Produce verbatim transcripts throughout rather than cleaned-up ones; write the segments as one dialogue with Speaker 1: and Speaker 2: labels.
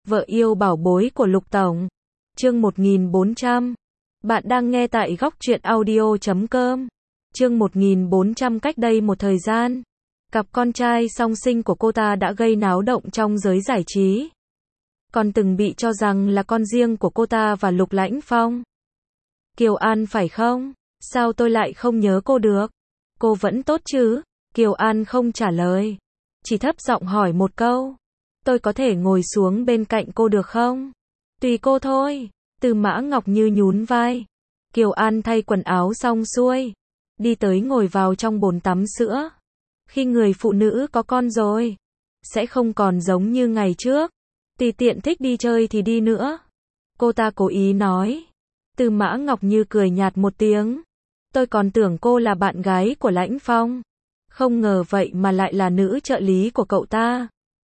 Speaker 1: Vợ yêu bảo bối của Lục Tổng. Chương một nghìn bốn trăm. Bạn đang nghe tại góc truyện audio chấm com. Chương một nghìn bốn trăm. Cách đây một thời gian, cặp con trai song sinh của cô ta đã gây náo động trong giới giải trí. Còn từng bị cho rằng là con riêng của cô ta và Lục Lãnh Phong. Kiều An phải không? Sao tôi lại không nhớ cô được? Cô vẫn tốt chứ? Kiều An không trả lời, chỉ thấp giọng hỏi một câu. Tôi có thể ngồi xuống bên cạnh cô được không? Tùy cô thôi. Tư Mã Ngọc Như nhún vai. Kiều An thay quần áo xong xuôi, đi tới ngồi vào trong bồn tắm sữa. Khi người phụ nữ có con rồi, sẽ không còn giống như ngày trước, tùy tiện thích đi chơi thì đi nữa. Cô ta cố ý nói. Tư Mã Ngọc Như cười nhạt một tiếng. Tôi còn tưởng cô là bạn gái của Lãnh Phong, không ngờ vậy mà lại là nữ trợ lý của cậu ta.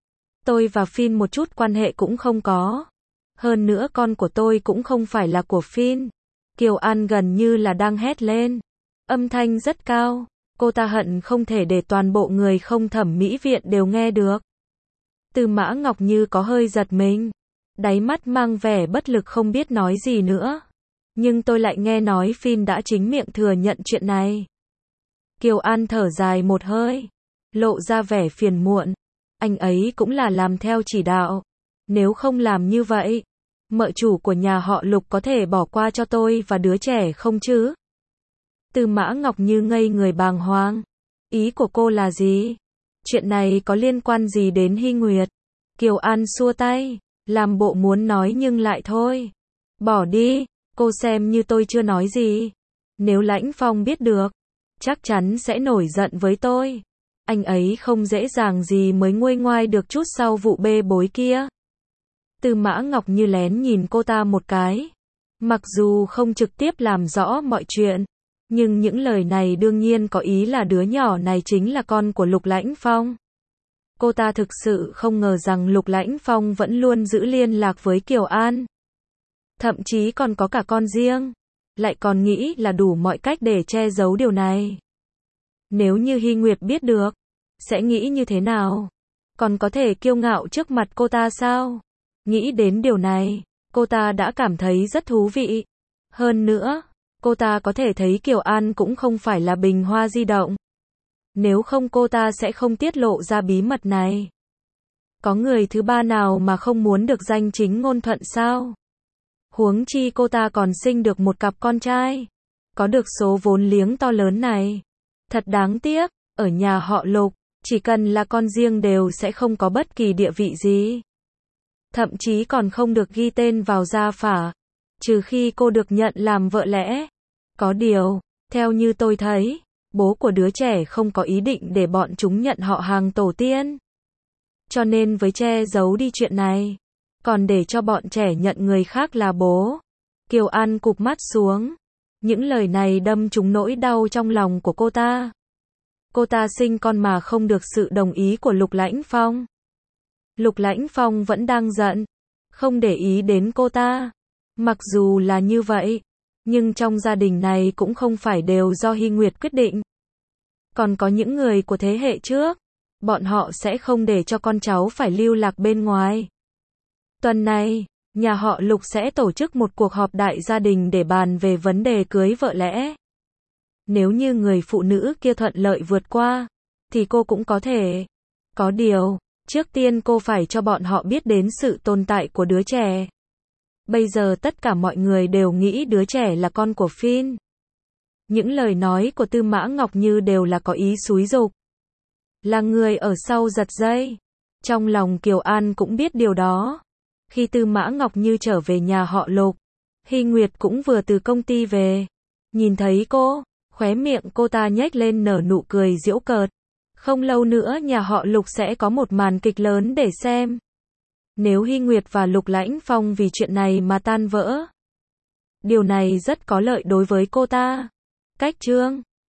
Speaker 1: Tôi và Phin một chút quan hệ cũng không có. Hơn nữa con của tôi cũng không phải là của Phin. Kiều An gần như là đang hét lên. Âm thanh rất cao. Cô ta hận không thể để toàn bộ người không thẩm mỹ viện đều nghe được. Tư Mã Ngọc Như có hơi giật mình. Đáy mắt mang vẻ bất lực không biết nói gì nữa. Nhưng tôi lại nghe nói Phin đã chính miệng thừa nhận chuyện này. Kiều An thở dài một hơi, lộ ra vẻ phiền muộn. Anh ấy cũng là làm theo chỉ đạo. Nếu không làm như vậy, mợ chủ của nhà họ Lục có thể bỏ qua cho tôi và đứa trẻ không chứ? Tư Mã Ngọc Như ngây người bàng hoàng. Ý của cô là gì? Chuyện này có liên quan gì đến Hy Nguyệt? Kiều An xua tay, làm bộ muốn nói nhưng lại thôi. Bỏ đi, cô xem như tôi chưa nói gì. Nếu Lãnh Phong biết được, chắc chắn sẽ nổi giận với tôi. Anh ấy không dễ dàng gì mới nguôi ngoai được chút sau vụ bê bối kia. Tư Mã Ngọc Như lén nhìn cô ta một cái. Mặc dù không trực tiếp làm rõ mọi chuyện, nhưng những lời này đương nhiên có ý là đứa nhỏ này chính là con của Lục Lãnh Phong. Cô ta thực sự không ngờ rằng Lục Lãnh Phong vẫn luôn giữ liên lạc với Kiều An. Thậm chí còn có cả con riêng. Lại còn nghĩ là đủ mọi cách để che giấu điều này. Nếu như Hy Nguyệt biết được, sẽ nghĩ như thế nào? Còn có thể kiêu ngạo trước mặt cô ta sao? Nghĩ đến điều này, cô ta đã cảm thấy rất thú vị. Hơn nữa, cô ta có thể thấy Kiều An cũng không phải là bình hoa di động. Nếu không cô ta sẽ không tiết lộ ra bí mật này. Có người thứ ba nào mà không muốn được danh chính ngôn thuận sao? Huống chi cô ta còn sinh được một cặp con trai. Có được số vốn liếng to lớn này. Thật đáng tiếc, ở nhà họ Lục, chỉ cần là con riêng đều sẽ không có bất kỳ địa vị gì. Thậm chí còn không được ghi tên vào gia phả, trừ khi cô được nhận làm vợ lẽ. Có điều, theo như tôi thấy, bố của đứa trẻ không có ý định để bọn chúng nhận họ hàng tổ tiên. Cho nên với che giấu đi chuyện này, còn để cho bọn trẻ nhận người khác là bố. Kiều An cụp mắt xuống. Những lời này đâm trúng nỗi đau trong lòng của cô ta. Cô ta sinh con mà không được sự đồng ý của Lục Lãnh Phong. Lục Lãnh Phong vẫn đang giận, không để ý đến cô ta. Mặc dù là như vậy, nhưng trong gia đình này cũng không phải đều do Hy Nguyệt quyết định. Còn có những người của thế hệ trước, bọn họ sẽ không để cho con cháu phải lưu lạc bên ngoài. Tuần này, nhà họ Lục sẽ tổ chức một cuộc họp đại gia đình để bàn về vấn đề cưới vợ lẽ. Nếu như người phụ nữ kia thuận lợi vượt qua, thì cô cũng có thể. Có điều, trước tiên cô phải cho bọn họ biết đến sự tồn tại của đứa trẻ. Bây giờ tất cả mọi người đều nghĩ đứa trẻ là con của Phin. Những lời nói của Tư Mã Ngọc Như đều là có ý xúi giục. Là người ở sau giật dây. Trong lòng Kiều An cũng biết điều đó. Khi Tư Mã Ngọc Như trở về nhà họ Lục, Hy Nguyệt cũng vừa từ công ty về. Nhìn thấy cô, khóe miệng cô ta nhếch lên nở nụ cười giễu cợt. Không lâu nữa nhà họ Lục sẽ có một màn kịch lớn để xem. Nếu Hy Nguyệt và Lục Lãnh Phong vì chuyện này mà tan vỡ, điều này rất có lợi đối với cô ta. Cách chương